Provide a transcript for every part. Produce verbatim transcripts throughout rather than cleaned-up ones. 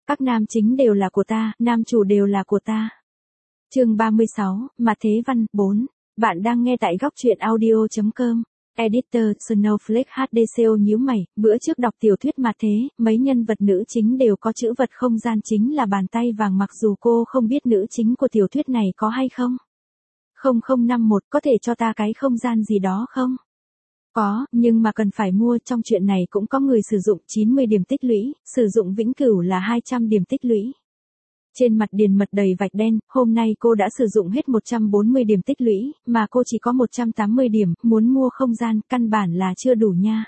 Các nam chính đều là của ta, nam chủ đều là của ta. Chương ba mươi sáu, Mạt Thế Văn, bốn. Bạn đang nghe tại góc truyện audio chấm com. Editor, Snowflake hát đê xê o nhíu mày, bữa trước đọc tiểu thuyết Mạt Thế, mấy nhân vật nữ chính đều có chữ vật không gian chính là bàn tay vàng, mặc dù cô không biết nữ chính của tiểu thuyết này có hay không. không không năm một có thể cho ta cái không gian gì đó không? Có, nhưng mà cần phải mua. Trong chuyện này cũng có người sử dụng chín mươi điểm tích lũy, sử dụng vĩnh cửu là hai trăm điểm tích lũy. Trên mặt Điền Mật đầy vạch đen, hôm nay cô đã sử dụng hết một trăm bốn mươi điểm tích lũy, mà cô chỉ có một trăm tám mươi điểm, muốn mua không gian, căn bản là chưa đủ nha.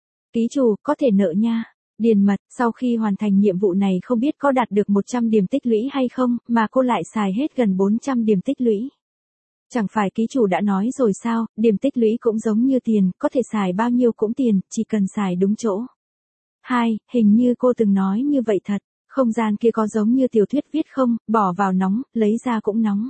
Ký chủ, có thể nợ nha. Điền Mật, sau khi hoàn thành nhiệm vụ này không biết có đạt được một trăm điểm tích lũy hay không, mà cô lại xài hết gần bốn trăm điểm tích lũy. Chẳng phải ký chủ đã nói rồi sao, điểm tích lũy cũng giống như tiền, có thể xài bao nhiêu cũng tiền, chỉ cần xài đúng chỗ. Hai, hình như cô từng nói như vậy thật. Không gian kia có giống như tiểu thuyết viết không, bỏ vào nóng, lấy ra cũng nóng.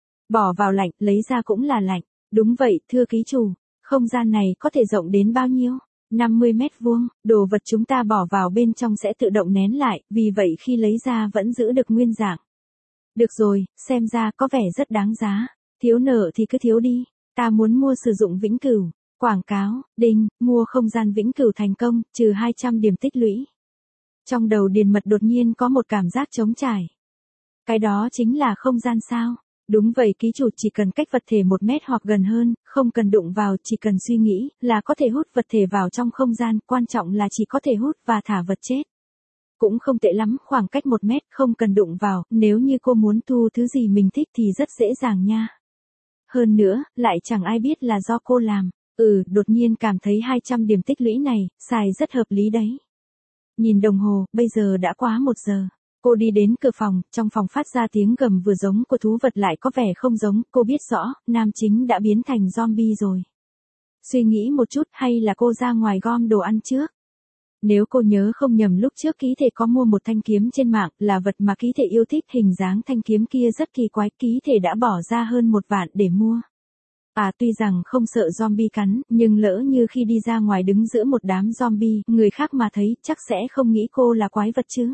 Bỏ vào lạnh, lấy ra cũng là lạnh. Đúng vậy, thưa ký chủ. Không gian này có thể rộng đến bao nhiêu? năm mươi mét vuông, đồ vật chúng ta bỏ vào bên trong sẽ tự động nén lại, vì vậy khi lấy ra vẫn giữ được nguyên dạng. Được rồi, xem ra có vẻ rất đáng giá. Thiếu nợ thì cứ thiếu đi, ta muốn mua sử dụng vĩnh cửu. Quảng cáo, đinh, mua không gian vĩnh cửu thành công, trừ hai trăm điểm tích lũy. Trong đầu Điền Mật đột nhiên có một cảm giác trống trải. Cái đó chính là không gian sao? Đúng vậy ký chủ, chỉ cần cách vật thể một mét hoặc gần hơn, không cần đụng vào, chỉ cần suy nghĩ, là có thể hút vật thể vào trong không gian, quan trọng là chỉ có thể hút và thả vật chết. Cũng không tệ lắm, khoảng cách một mét, không cần đụng vào, nếu như cô muốn thu thứ gì mình thích thì rất dễ dàng nha. Hơn nữa, lại chẳng ai biết là do cô làm. Ừ, đột nhiên cảm thấy hai trăm điểm tích lũy này, xài rất hợp lý đấy. Nhìn đồng hồ, bây giờ đã quá một giờ. Cô đi đến cửa phòng, trong phòng phát ra tiếng gầm vừa giống của thú vật lại có vẻ không giống, cô biết rõ, nam chính đã biến thành zombie rồi. Suy nghĩ một chút, hay là cô ra ngoài gom đồ ăn trước? Nếu cô nhớ không nhầm lúc trước ký thể có mua một thanh kiếm trên mạng, là vật mà ký thể yêu thích, hình dáng thanh kiếm kia rất kỳ quái, ký thể đã bỏ ra hơn một vạn để mua. À, tuy rằng không sợ zombie cắn, nhưng lỡ như khi đi ra ngoài đứng giữa một đám zombie, người khác mà thấy, chắc sẽ không nghĩ cô là quái vật chứ.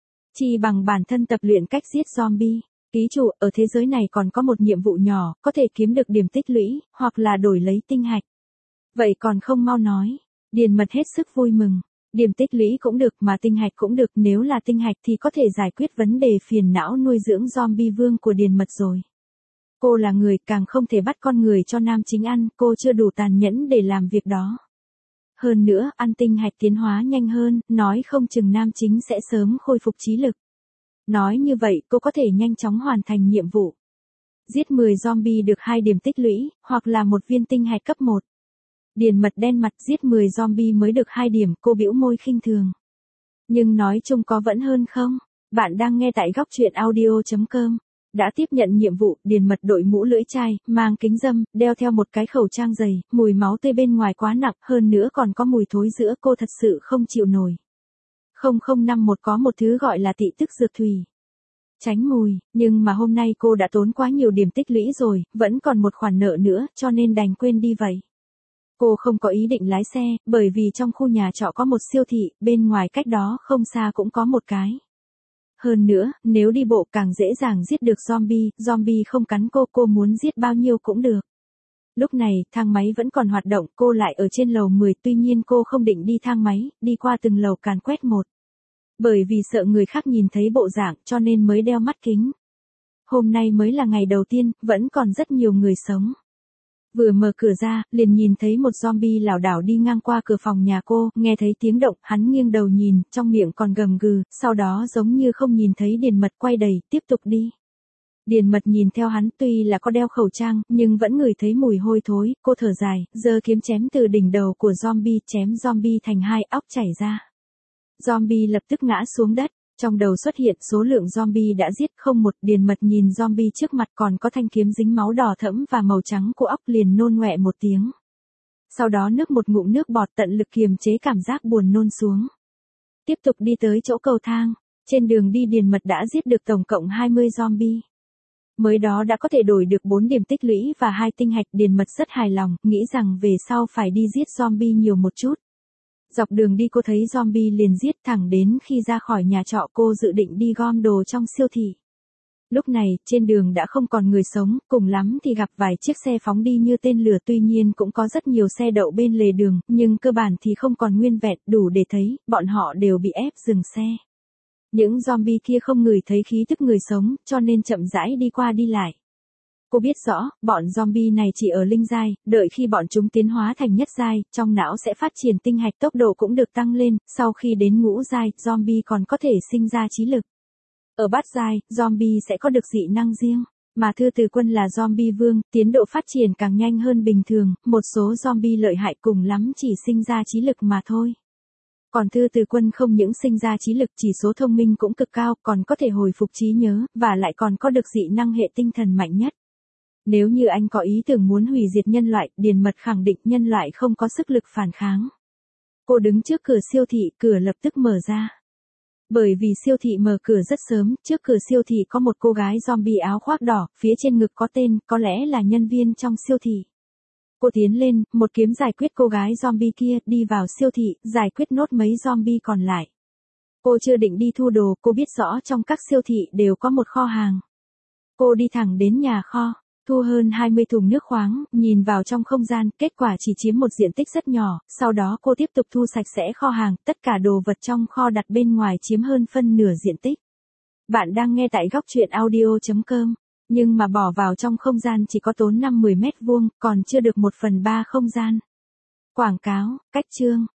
Chỉ bằng bản thân tập luyện cách giết zombie. Ký chủ, ở thế giới này còn có một nhiệm vụ nhỏ, có thể kiếm được điểm tích lũy, hoặc là đổi lấy tinh hạch. Vậy còn không mau nói. Điền Mật hết sức vui mừng. Điểm tích lũy cũng được mà tinh hạch cũng được, nếu là tinh hạch thì có thể giải quyết vấn đề phiền não nuôi dưỡng zombie vương của Điền Mật rồi. Cô là người, càng không thể bắt con người cho nam chính ăn, cô chưa đủ tàn nhẫn để làm việc đó. Hơn nữa, ăn tinh hạch tiến hóa nhanh hơn, nói không chừng nam chính sẽ sớm khôi phục trí lực. Nói như vậy, cô có thể nhanh chóng hoàn thành nhiệm vụ. Giết mười zombie được hai điểm tích lũy, hoặc là một viên tinh hạch cấp một. Điền Mật đen mặt, giết mười zombie mới được hai điểm, cô bĩu môi khinh thường. Nhưng nói chung có vẫn hơn không? Bạn đang nghe tại góc truyện audio chấm com. Đã tiếp nhận nhiệm vụ, Điền Mật đội mũ lưỡi chai, mang kính râm, đeo theo một cái khẩu trang dày, mùi máu tươi bên ngoài quá nặng, hơn nữa còn có mùi thối giữa, cô thật sự không chịu nổi. không không năm một có một thứ gọi là tị tức dược thủy. Tránh mùi, nhưng mà hôm nay cô đã tốn quá nhiều điểm tích lũy rồi, vẫn còn một khoản nợ nữa, cho nên đành quên đi vậy. Cô không có ý định lái xe, bởi vì trong khu nhà trọ có một siêu thị, bên ngoài cách đó không xa cũng có một cái. Hơn nữa, nếu đi bộ càng dễ dàng giết được zombie, zombie không cắn cô, cô muốn giết bao nhiêu cũng được. Lúc này, thang máy vẫn còn hoạt động, cô lại ở trên lầu mười, tuy nhiên cô không định đi thang máy, đi qua từng lầu càn quét một. Bởi vì sợ người khác nhìn thấy bộ dạng, cho nên mới đeo mắt kính. Hôm nay mới là ngày đầu tiên, vẫn còn rất nhiều người sống. Vừa mở cửa ra, liền nhìn thấy một zombie lảo đảo đi ngang qua cửa phòng nhà cô, nghe thấy tiếng động, hắn nghiêng đầu nhìn, trong miệng còn gầm gừ, sau đó giống như không nhìn thấy Điền Mật quay đầy, tiếp tục đi. Điền Mật nhìn theo hắn, tuy là có đeo khẩu trang, nhưng vẫn ngửi thấy mùi hôi thối, cô thở dài, giơ kiếm chém từ đỉnh đầu của zombie, chém zombie thành hai, óc chảy ra. Zombie lập tức ngã xuống đất. Trong đầu xuất hiện số lượng zombie đã giết không một. Điền Mật nhìn zombie trước mặt còn có thanh kiếm dính máu đỏ thẫm và màu trắng của óc, liền nôn ngoẹ một tiếng. Sau đó nước một ngụm nước bọt, tận lực kiềm chế cảm giác buồn nôn xuống. Tiếp tục đi tới chỗ cầu thang. Trên đường đi Điền Mật đã giết được tổng cộng hai mươi zombie. Mới đó đã có thể đổi được bốn điểm tích lũy và hai tinh hạch. Điền Mật rất hài lòng, nghĩ rằng về sau phải đi giết zombie nhiều một chút. Dọc đường đi cô thấy zombie liền giết thẳng đến khi ra khỏi nhà trọ cô dự định đi gom đồ trong siêu thị. Lúc này, trên đường đã không còn người sống, cùng lắm thì gặp vài chiếc xe phóng đi như tên lửa, tuy nhiên cũng có rất nhiều xe đậu bên lề đường, nhưng cơ bản thì không còn nguyên vẹn, đủ để thấy, bọn họ đều bị ép dừng xe. Những zombie kia không ngửi thấy khí tức người sống, cho nên chậm rãi đi qua đi lại. Cô biết rõ, bọn zombie này chỉ ở linh giai, đợi khi bọn chúng tiến hóa thành nhất giai, trong não sẽ phát triển tinh hạch, tốc độ cũng được tăng lên, sau khi đến ngũ giai, zombie còn có thể sinh ra trí lực. Ở bát giai, zombie sẽ có được dị năng riêng, mà Thư Từ Quân là zombie vương, tiến độ phát triển càng nhanh hơn bình thường, một số zombie lợi hại cùng lắm chỉ sinh ra trí lực mà thôi. Còn Thư Từ Quân không những sinh ra trí lực, chỉ số thông minh cũng cực cao, còn có thể hồi phục trí nhớ, và lại còn có được dị năng hệ tinh thần mạnh nhất. Nếu như anh có ý tưởng muốn hủy diệt nhân loại, Điền Mật khẳng định nhân loại không có sức lực phản kháng. Cô đứng trước cửa siêu thị, cửa lập tức mở ra. Bởi vì siêu thị mở cửa rất sớm, trước cửa siêu thị có một cô gái zombie áo khoác đỏ, phía trên ngực có tên, có lẽ là nhân viên trong siêu thị. Cô tiến lên, một kiếm giải quyết cô gái zombie kia, đi vào siêu thị, giải quyết nốt mấy zombie còn lại. Cô chưa định đi thu đồ, cô biết rõ trong các siêu thị đều có một kho hàng. Cô đi thẳng đến nhà kho, thu hơn hai mươi thùng nước khoáng, nhìn vào trong không gian, kết quả chỉ chiếm một diện tích rất nhỏ, sau đó cô tiếp tục thu sạch sẽ kho hàng, tất cả đồ vật trong kho đặt bên ngoài chiếm hơn phân nửa diện tích. Bạn đang nghe tại góc truyện audio chấm com, nhưng mà bỏ vào trong không gian chỉ có tốn năm mười mét vuông, còn chưa được một phần ba không gian. Quảng cáo, cách chương.